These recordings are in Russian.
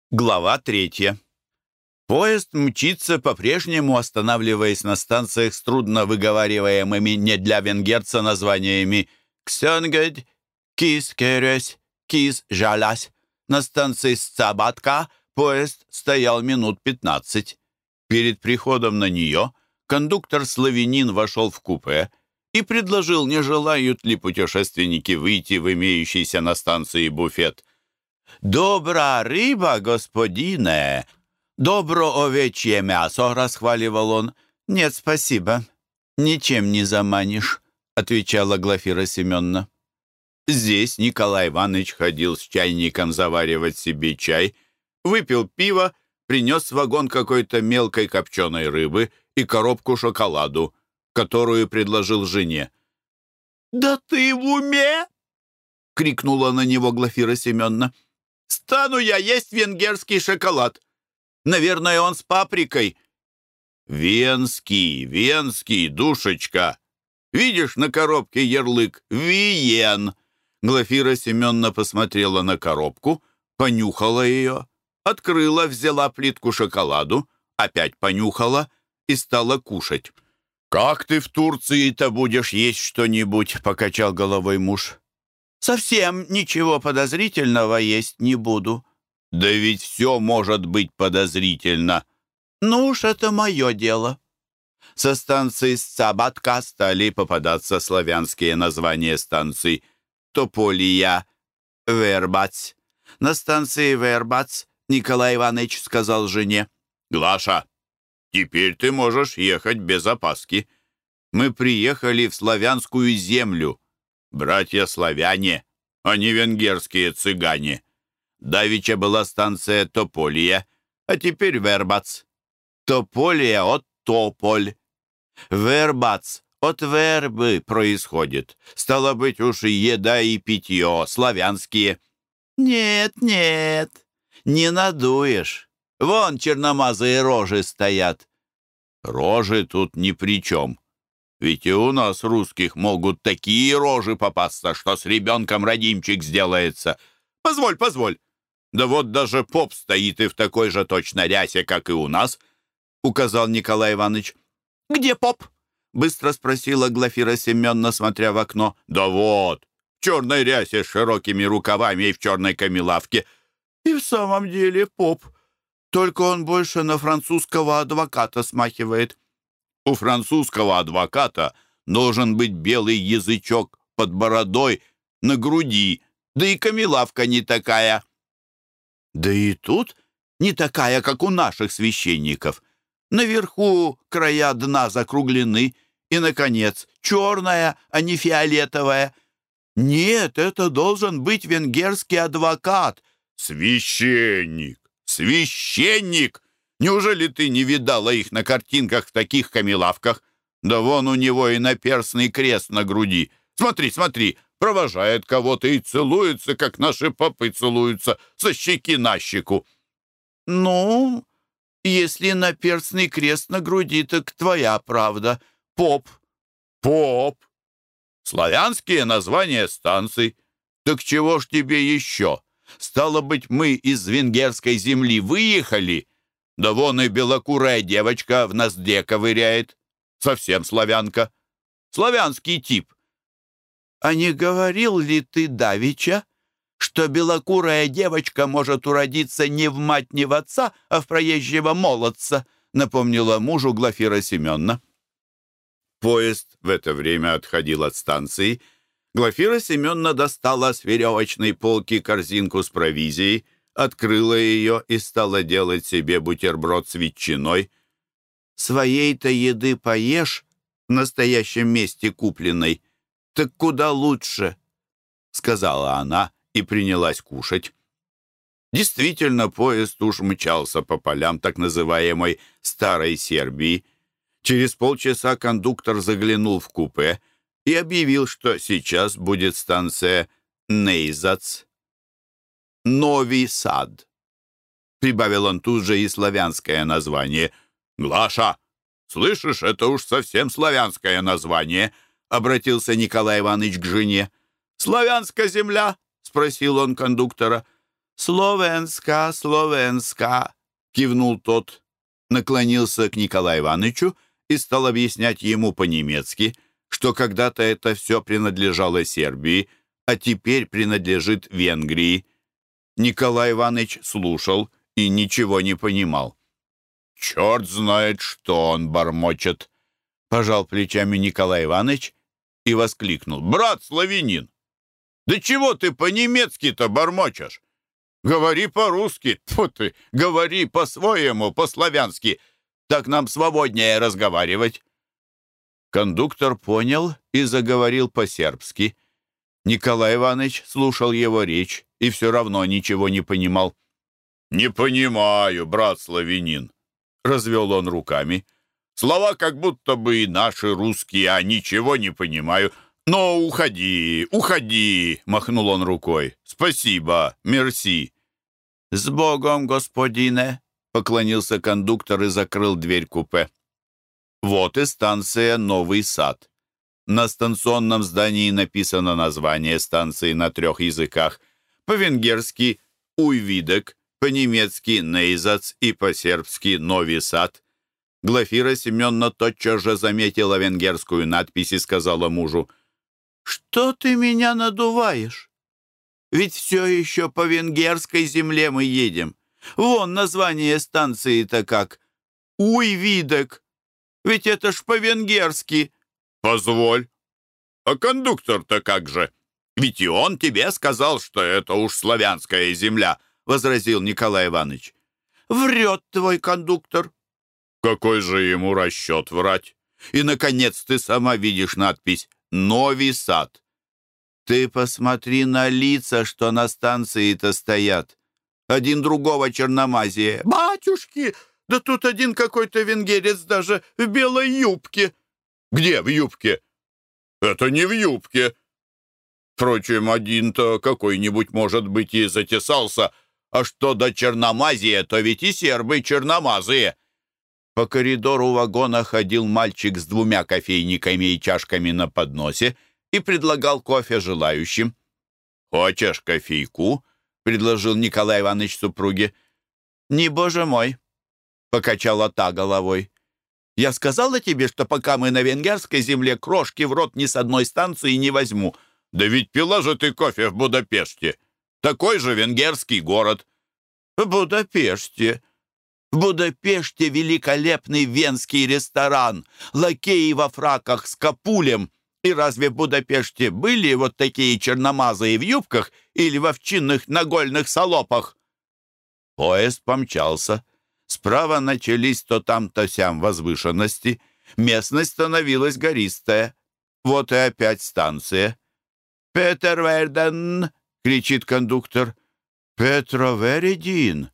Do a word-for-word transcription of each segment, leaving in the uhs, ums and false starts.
Глава третья. Поезд мчится, по-прежнему останавливаясь на станциях с трудно выговариваемыми не для венгерца названиями «Ксёнгед», «Кис-Керес», «Кис-Жалась». На станции Сцабатка поезд стоял минут пятнадцать. Перед приходом на нее кондуктор-славянин вошел в купе и предложил, не желают ли путешественники выйти в имеющийся на станции буфет. «Добра рыба, господине! Добро овечье мясо!» — расхваливал он. «Нет, спасибо. Ничем не заманишь», — отвечала Глафира Семеновна. Здесь Николай Иванович ходил с чайником заваривать себе чай, выпил пиво, принес в вагон какой-то мелкой копченой рыбы и коробку шоколаду, которую предложил жене. «Да ты в уме!» — крикнула на него Глафира Семеновна. «Стану я есть венгерский шоколад. Наверное, он с паприкой». «Венский, венский, душечка. Видишь на коробке ярлык «Виен». Глафира Семеновна посмотрела на коробку, понюхала ее, открыла, взяла плитку шоколаду, опять понюхала и стала кушать. «Как ты в Турции-то будешь есть что-нибудь?» — покачал головой муж. «Совсем ничего подозрительного есть не буду». «Да ведь все может быть подозрительно». «Ну уж это мое дело». Со станции Сцабатка стали попадаться славянские названия станций. Тополия, Вербац. На станции Вербац Николай Иванович сказал жене: «Глаша, теперь ты можешь ехать без опаски. Мы приехали в славянскую землю. Братья-славяне, а не венгерские цыгане. Давеча была станция Тополия, а теперь Вербац. Тополия от тополь. Вербац от вербы происходит. Стало быть, уж и еда, и питье славянские». «Нет, нет, не надуешь. Вон черномазые рожи стоят». «Рожи тут ни при чем. Ведь и у нас, русских, могут такие рожи попасться, что с ребенком родимчик сделается. Позволь, позволь. Да вот даже поп стоит и в такой же точно рясе, как и у нас», — указал Николай Иванович. «Где поп?» — быстро спросила Глафира Семеновна, смотря в окно. «Да вот, в черной рясе с широкими рукавами и в черной камелавке». «И в самом деле поп. Только он больше на французского адвоката смахивает». «У французского адвоката должен быть белый язычок под бородой, на груди, да и камелавка не такая». «Да и тут не такая, как у наших священников. Наверху края дна закруглены, и, наконец, черная, а не фиолетовая. Нет, это должен быть венгерский адвокат». «Священник! Священник! Неужели ты не видала их на картинках в таких камелавках? Да вон у него и наперстный крест на груди. Смотри, смотри, провожает кого-то и целуется, как наши попы целуются, со щеки на щеку». «Ну, если наперстный крест на груди, так твоя правда. Поп». «Поп? Славянские названия станций. Так чего ж тебе еще? Стало быть, мы из венгерской земли выехали?» Да вон и белокурая девочка в нозде ковыряет. Совсем славянка. Славянский тип. «А не говорил ли ты давеча, что белокурая девочка может уродиться не в мать, не в отца, а в проезжего молодца?» — напомнила мужу Глафира Семеновна. Поезд в это время отходил от станции. Глафира Семеновна достала с веревочной полки корзинку с провизией, открыла ее и стала делать себе бутерброд с ветчиной. «Своей-то еды поешь в настоящем месте купленной, так куда лучше», — сказала она и принялась кушать. Действительно, поезд уж мчался по полям так называемой «Старой Сербии». Через полчаса кондуктор заглянул в купе и объявил, что сейчас будет станция Нейзац. «Новый сад», — прибавил он тут же и славянское название. «Глаша, слышишь, это уж совсем славянское название», — обратился Николай Иванович к жене. «Славянская земля?» — спросил он кондуктора. «Словенска, словенска», — кивнул тот, наклонился к Николаю Ивановичу и стал объяснять ему по-немецки, что когда-то это все принадлежало Сербии, а теперь принадлежит Венгрии. Николай Иванович слушал и ничего не понимал. «Черт знает, что он бормочет», — пожал плечами Николай Иванович и воскликнул. «Брат славянин, да чего ты по-немецки-то бормочешь? Говори по-русски, тьфу ты, говори по-своему, по-славянски, так нам свободнее разговаривать». Кондуктор понял и заговорил по-сербски. Николай Иванович слушал его речь и все равно ничего не понимал. «Не понимаю, брат славянин», — развел он руками. «Слова как будто бы и наши русские, а ничего не понимаю. Но уходи, уходи», — махнул он рукой. «Спасибо, мерси». «С Богом, господине», — поклонился кондуктор и закрыл дверь купе. Вот и станция «Новый сад». На станционном здании написано название станции на трех языках. По-венгерски «Уйвидек», по-немецки «Нейзац» и по-сербски «Новый сад». Глафира Семеновна тотчас же заметила венгерскую надпись и сказала мужу: «Что ты меня надуваешь? Ведь все еще по венгерской земле мы едем. Вон название станции-то как. Уйвидек. Ведь это ж по-венгерски». «Позволь. А кондуктор-то как же? Ведь и он тебе сказал, что это уж славянская земля», — возразил Николай Иванович. «Врет твой кондуктор». «Какой же ему расчет врать? И, наконец, ты сама видишь надпись «Новый сад». Ты посмотри на лица, что на станции-то стоят. Один другого черномазия. Батюшки, да тут один какой-то венгерец даже в белой юбке». «Где в юбке?» «Это не в юбке. Впрочем, один-то какой-нибудь, может быть, и затесался. А что до черномазия, то ведь и сербы черномазые». По коридору вагона ходил мальчик с двумя кофейниками и чашками на подносе и предлагал кофе желающим. «Хочешь кофейку?» — предложил Николай Иванович супруге. «Не, боже мой!» — покачала та головой. «Я сказала тебе, что пока мы на венгерской земле, крошки в рот ни с одной станции не возьму». «Да ведь пила же ты кофе в Будапеште. Такой же венгерский город». «В Будапеште? В Будапеште великолепный венский ресторан, лакеи во фраках с капулем. И разве в Будапеште были вот такие черномазые в юбках или в овчинных нагольных салопах?» Поезд помчался. Справа начались то там, то сям возвышенности. Местность становилась гористая. Вот и опять станция. «Петерверден!» — кричит кондуктор. «Петровередин!»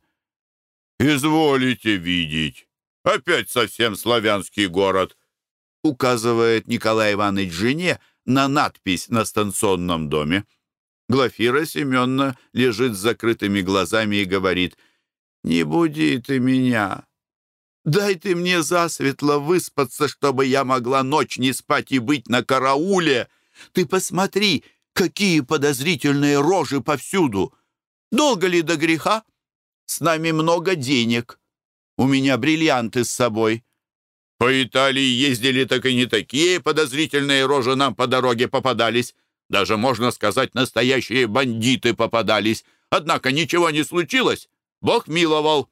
«Изволите видеть. Опять совсем славянский город», — указывает Николай Иванович жене на надпись на станционном доме. Глафира Семеновна лежит с закрытыми глазами и говорит: «Не буди ты меня. Дай ты мне засветло выспаться, чтобы я могла ночь не спать и быть на карауле. Ты посмотри, какие подозрительные рожи повсюду. Долго ли до греха? С нами много денег. У меня бриллианты с собой». «По Италии ездили, так и не такие подозрительные рожи нам по дороге попадались. Даже, можно сказать, настоящие бандиты попадались. Однако ничего не случилось. Бог миловал».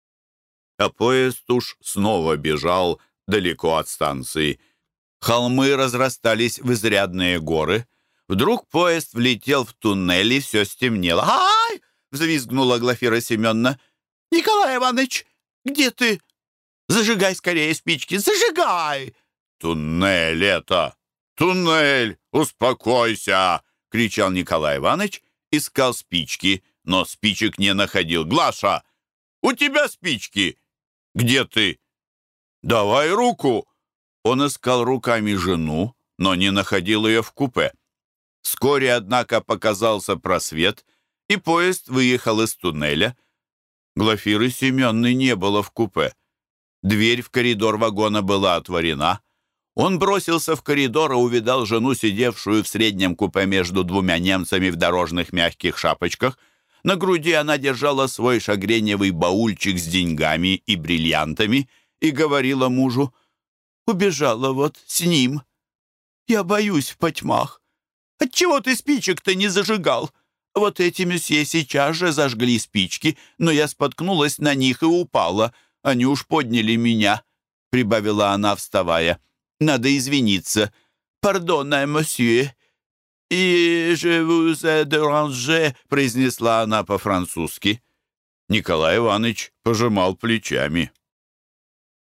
А поезд уж снова бежал далеко от станции. Холмы разрастались в изрядные горы. Вдруг поезд влетел в туннель, и все стемнело. «Ай!» — взвизгнула Глафира Семеновна. «Николай Иванович, где ты? Зажигай скорее спички, зажигай!» «Туннель это! Туннель! Успокойся!» — кричал Николай Иванович, искал спички, но спичек не находил. «Глаша, у тебя спички! Где ты? Давай руку!» Он искал руками жену, но не находил ее в купе. Вскоре, однако, показался просвет, и поезд выехал из туннеля. Глафиры Семеновны не было в купе. Дверь в коридор вагона была отворена. Он бросился в коридор и увидал жену, сидевшую в среднем купе между двумя немцами в дорожных мягких шапочках. На груди она держала свой шагреневый баульчик с деньгами и бриллиантами и говорила мужу: «Убежала вот с ним. Я боюсь в потьмах. Отчего ты спичек-то не зажигал? Вот эти месье сейчас же зажгли спички, но я споткнулась на них и упала. Они уж подняли меня», — прибавила она, вставая. «Надо извиниться. Пардонне, мосье. «И je vous ai dérangé», — произнесла она по-французски. Николай Иванович пожимал плечами.